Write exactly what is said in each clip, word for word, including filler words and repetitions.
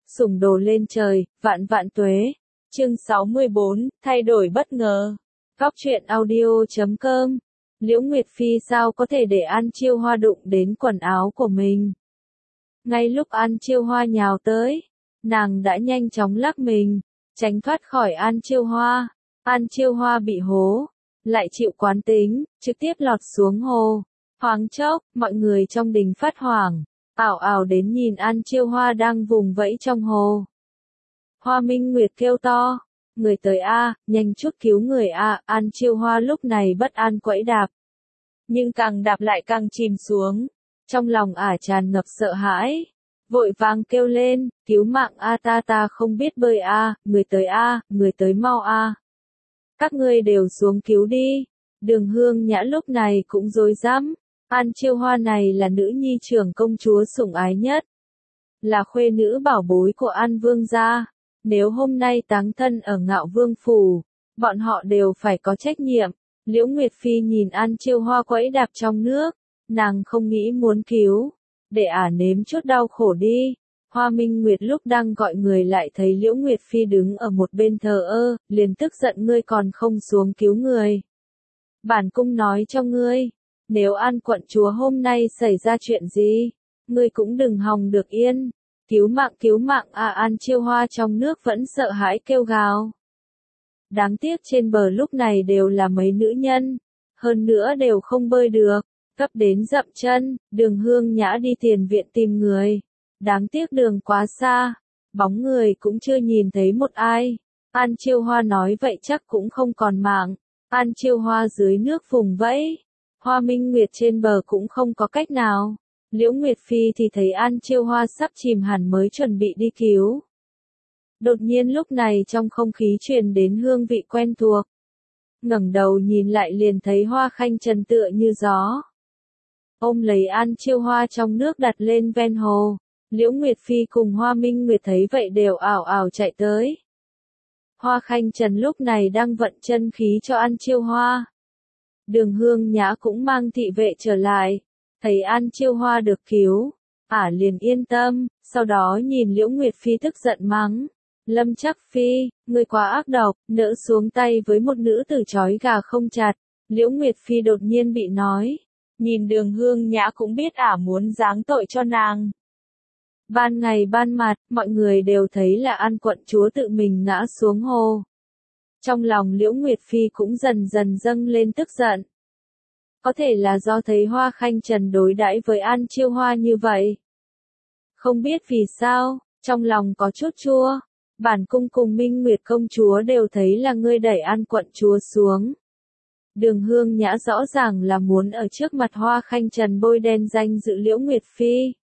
sủng đồ lên trời, vạn vạn tuế. Chương sáu mươi bốn, thay đổi bất ngờ. Góc truyện audio chấm com. Liễu Nguyệt Phi sao có thể để An Chiêu Hoa đụng đến quần áo của mình? Ngay lúc An Chiêu Hoa nhào tới, nàng đã nhanh chóng lắc mình, tránh thoát khỏi An Chiêu Hoa. An Chiêu Hoa bị hố, lại chịu quán tính, trực tiếp lọt xuống hồ. Thoáng chốc, mọi người trong đình phát hoảng, ảo ảo đến nhìn An Chiêu Hoa đang vùng vẫy trong hồ. Hoa Minh Nguyệt kêu to, người tới a, nhanh chút cứu người a. An Chiêu Hoa lúc này bất an quẫy đạp, nhưng càng đạp lại càng chìm xuống, trong lòng ả tràn ngập sợ hãi, vội vàng kêu lên, cứu mạng a, ta ta không biết bơi a, người tới a, người tới mau a. Các ngươi đều xuống cứu đi. Đường Hương Nhã lúc này cũng rối rắm. An Chiêu Hoa này là nữ nhi trưởng công chúa sủng ái nhất, là khuê nữ bảo bối của An Vương gia. Nếu hôm nay táng thân ở Ngạo Vương phủ, bọn họ đều phải có trách nhiệm. Liễu Nguyệt Phi nhìn An Chiêu Hoa quẫy đạp trong nước, nàng không nghĩ muốn cứu, để ả nếm chút đau khổ đi. Hoa Minh Nguyệt lúc đang gọi người lại thấy Liễu Nguyệt Phi đứng ở một bên thờ ơ, liền tức giận, ngươi còn không xuống cứu người. Bản cung nói cho ngươi, nếu An quận chúa hôm nay xảy ra chuyện gì, ngươi cũng đừng hòng được yên. Cứu mạng cứu mạng à. An Chiêu Hoa trong nước vẫn sợ hãi kêu gào. Đáng tiếc trên bờ lúc này đều là mấy nữ nhân, hơn nữa đều không bơi được, gấp đến dậm chân. Đường Hương Nhã đi tiền viện tìm người, đáng tiếc đường quá xa, bóng người cũng chưa nhìn thấy một ai. An Chiêu Hoa nói vậy chắc cũng không còn mạng. An Chiêu Hoa dưới nước vùng vẫy, Hoa Minh Nguyệt trên bờ cũng không có cách nào. Liễu Nguyệt Phi thì thấy An Chiêu Hoa sắp chìm hẳn mới chuẩn bị đi cứu. Đột nhiên lúc này trong không khí truyền đến hương vị quen thuộc. Ngẩng đầu nhìn lại liền thấy Hoa Khanh Trần tựa như gió, ôm lấy An Chiêu Hoa trong nước đặt lên ven hồ. Liễu Nguyệt Phi cùng Hoa Minh Nguyệt thấy vậy đều ảo ảo chạy tới. Hoa Khanh Trần lúc này đang vận chân khí cho An Chiêu Hoa. Đường Hương Nhã cũng mang thị vệ trở lại, thấy An Chiêu Hoa được cứu, ả liền yên tâm. Sau đó nhìn Liễu Nguyệt Phi tức giận mắng, Lâm Trắc Phi, ngươi quá ác độc, nỡ xuống tay với một nữ tử trói gà không chặt. Liễu Nguyệt Phi đột nhiên bị nói, nhìn Đường Hương Nhã cũng biết ả muốn giáng tội cho nàng. Ban ngày ban mặt, mọi người đều thấy là An quận chúa tự mình ngã xuống hồ. Trong lòng Liễu Nguyệt Phi cũng dần dần dâng lên tức giận. Có thể là do thấy Hoa Khanh Trần đối đãi với An Chiêu Hoa như vậy. Không biết vì sao, trong lòng có chút chua. Bản cung cùng Minh Nguyệt công chúa đều thấy là ngươi đẩy An quận chúa xuống. Đường Hương Nhã rõ ràng là muốn ở trước mặt Hoa Khanh Trần bôi đen danh dự Liễu Nguyệt Phi.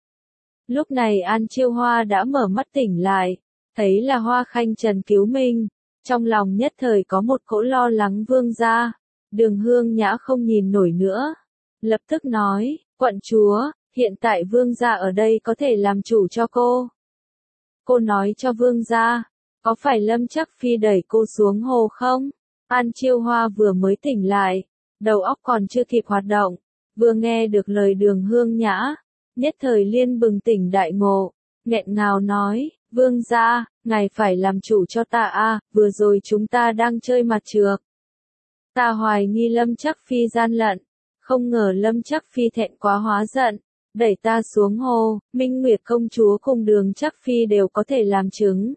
Lúc này An Chiêu Hoa đã mở mắt tỉnh lại, thấy là Hoa Khanh Trần cứu mình, trong lòng nhất thời có một cỗ lo lắng vương gia. Đường Hương Nhã không nhìn nổi nữa, lập tức nói, quận chúa, hiện tại vương gia ở đây có thể làm chủ cho cô. Cô nói cho vương gia, có phải Lâm Trắc Phi đẩy cô xuống hồ không? An Chiêu Hoa vừa mới tỉnh lại, đầu óc còn chưa kịp hoạt động, vừa nghe được lời Đường Hương Nhã, nhất thời liên bừng tỉnh đại ngộ, nghẹn ngào nói, vương gia, ngài phải làm chủ cho ta a, vừa rồi chúng ta đang chơi mặt trược. Ta hoài nghi Lâm Trắc Phi gian lận, không ngờ Lâm Trắc Phi thẹn quá hóa giận, đẩy ta xuống hồ. Minh Nguyệt công chúa cùng Đường Trắc Phi đều có thể làm chứng.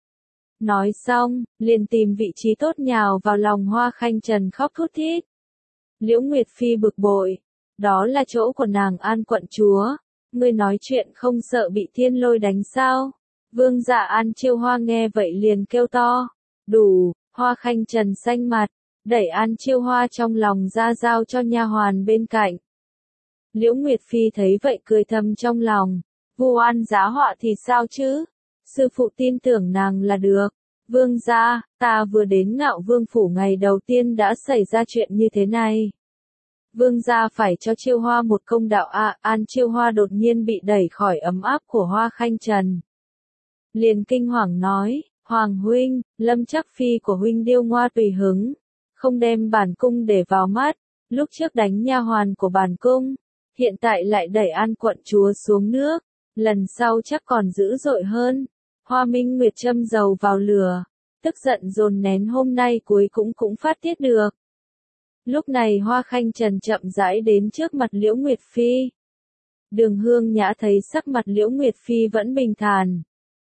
Nói xong, liền tìm vị trí tốt nhào vào lòng Hoa Khanh Trần khóc thút thít. Liễu Nguyệt Phi bực bội, đó là chỗ của nàng An quận chúa, ngươi nói chuyện không sợ bị thiên lôi đánh sao? Vương gia. An Chiêu Hoa nghe vậy liền kêu to, đủ. Hoa Khanh Trần xanh mặt, đẩy An Chiêu Hoa trong lòng ra giao cho nha hoàn bên cạnh. Liễu Nguyệt Phi thấy vậy cười thầm trong lòng, vu oan giá họa thì sao chứ? Sư phụ tin tưởng nàng là được. Vương gia, ta vừa đến Ngạo Vương phủ ngày đầu tiên đã xảy ra chuyện như thế này. Vương gia phải cho Chiêu Hoa một công đạo a. À. An Chiêu Hoa đột nhiên bị đẩy khỏi ấm áp của Hoa Khanh Trần, liền kinh hoàng nói, Hoàng huynh, Lâm Trắc Phi của huynh điêu ngoa tùy hứng, không đem bản cung để vào mắt, lúc trước đánh nha hoàn của bản cung, hiện tại lại đẩy An quận chúa xuống nước, lần sau chắc còn dữ dội hơn. Hoa Minh Nguyệt châm dầu vào lửa, tức giận dồn nén hôm nay cuối cũng cũng phát tiết được. Lúc này Hoa Khanh Trần chậm rãi đến trước mặt Liễu Nguyệt Phi. Đường Hương Nhã thấy sắc mặt Liễu Nguyệt Phi vẫn bình thản.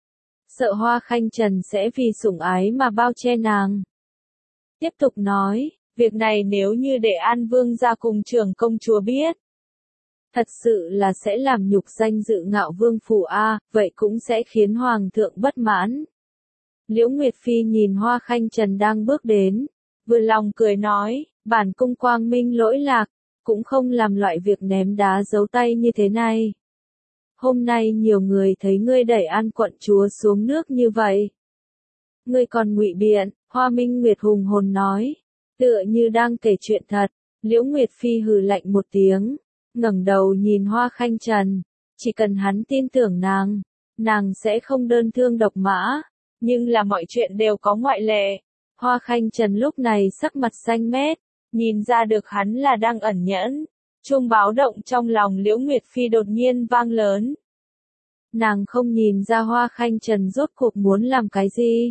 Sợ Hoa Khanh Trần sẽ vì sủng ái mà bao che nàng. Tiếp tục nói, việc này nếu như để An Vương ra cùng trưởng công chúa biết. Thật sự là sẽ làm nhục danh dự Ngạo Vương phủ a, vậy cũng sẽ khiến Hoàng thượng bất mãn. Liễu Nguyệt Phi nhìn Hoa Khanh Trần đang bước đến, vừa lòng cười nói, bản cung quang minh lỗi lạc, cũng không làm loại việc ném đá giấu tay như thế này. Hôm nay nhiều người thấy ngươi đẩy An quận chúa xuống nước như vậy. Ngươi còn ngụy biện, Hoa Minh Nguyệt hùng hồn nói, tựa như đang kể chuyện thật. Liễu Nguyệt Phi hừ lạnh một tiếng, ngẩng đầu nhìn Hoa Khanh Trần, chỉ cần hắn tin tưởng nàng, nàng sẽ không đơn thương độc mã, nhưng là mọi chuyện đều có ngoại lệ. Hoa Khanh Trần lúc này sắc mặt xanh mét, nhìn ra được hắn là đang ẩn nhẫn. Chuông báo động trong lòng Liễu Nguyệt Phi đột nhiên vang lớn. Nàng không nhìn ra Hoa Khanh Trần rốt cuộc muốn làm cái gì.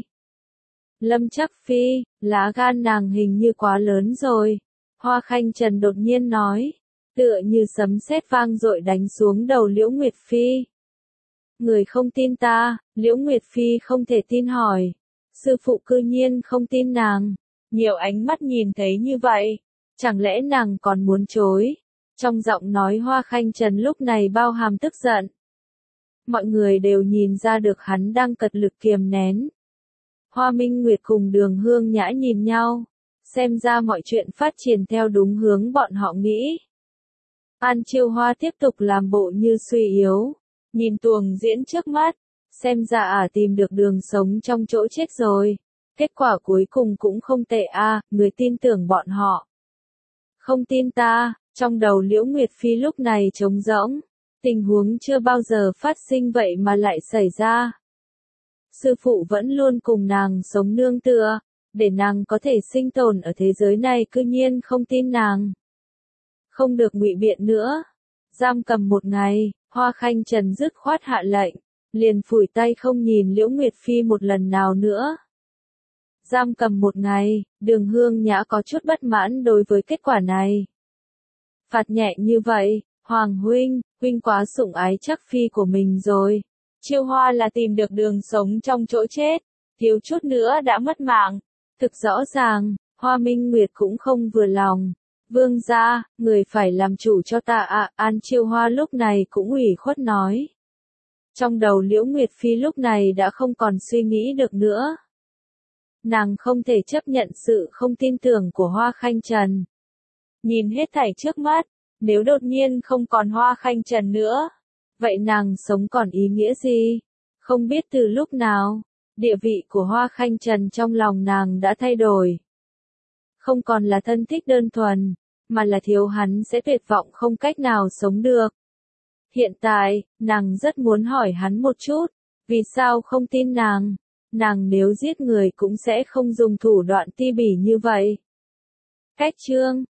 Lâm Chắc Phi, lá gan nàng hình như quá lớn rồi. Hoa Khanh Trần đột nhiên nói, tựa như sấm sét vang dội đánh xuống đầu Liễu Nguyệt Phi. Người không tin ta, Liễu Nguyệt Phi không thể tin hỏi. Sư phụ cư nhiên không tin nàng. Nhiều ánh mắt nhìn thấy như vậy, chẳng lẽ nàng còn muốn chối? Trong giọng nói Hoa Khanh Trần lúc này bao hàm tức giận. Mọi người đều nhìn ra được hắn đang cật lực kiềm nén. Hoa Minh Nguyệt cùng Đường Hương Nhã nhìn nhau, xem ra mọi chuyện phát triển theo đúng hướng bọn họ nghĩ. An Chiêu Hoa tiếp tục làm bộ như suy yếu, nhìn tuồng diễn trước mắt, xem ra ả tìm được đường sống trong chỗ chết rồi. Kết quả cuối cùng cũng không tệ a, à, người tin tưởng bọn họ. Không tin ta, trong đầu Liễu Nguyệt Phi lúc này trống rỗng, tình huống chưa bao giờ phát sinh vậy mà lại xảy ra. Sư phụ vẫn luôn cùng nàng sống nương tựa, để nàng có thể sinh tồn ở thế giới này cư nhiên không tin nàng. Không được ngụy biện nữa. Giam cầm một ngày, Hoa Khanh Trần dứt khoát hạ lệnh, liền phủi tay không nhìn Liễu Nguyệt Phi một lần nào nữa. Giam cầm một ngày, Đường Hương Nhã có chút bất mãn đối với kết quả này. Phạt nhẹ như vậy, Hoàng huynh, huynh quá sủng ái Chắc Phi của mình rồi. Chiêu Hoa là tìm được đường sống trong chỗ chết, thiếu chút nữa đã mất mạng. Thực rõ ràng, Hoa Minh Nguyệt cũng không vừa lòng. Vương gia, người phải làm chủ cho ta à, An Chiêu Hoa lúc này cũng ủy khuất nói. Trong đầu Liễu Nguyệt Phi lúc này đã không còn suy nghĩ được nữa. Nàng không thể chấp nhận sự không tin tưởng của Hoa Khanh Trần. Nhìn hết thảy trước mắt, nếu đột nhiên không còn Hoa Khanh Trần nữa, vậy nàng sống còn ý nghĩa gì? Không biết từ lúc nào, địa vị của Hoa Khanh Trần trong lòng nàng đã thay đổi. Không còn là thân thích đơn thuần, mà là thiếu hắn sẽ tuyệt vọng không cách nào sống được. Hiện tại, nàng rất muốn hỏi hắn một chút, vì sao không tin nàng? Nàng nếu giết người cũng sẽ không dùng thủ đoạn ti bỉ như vậy. Cách chương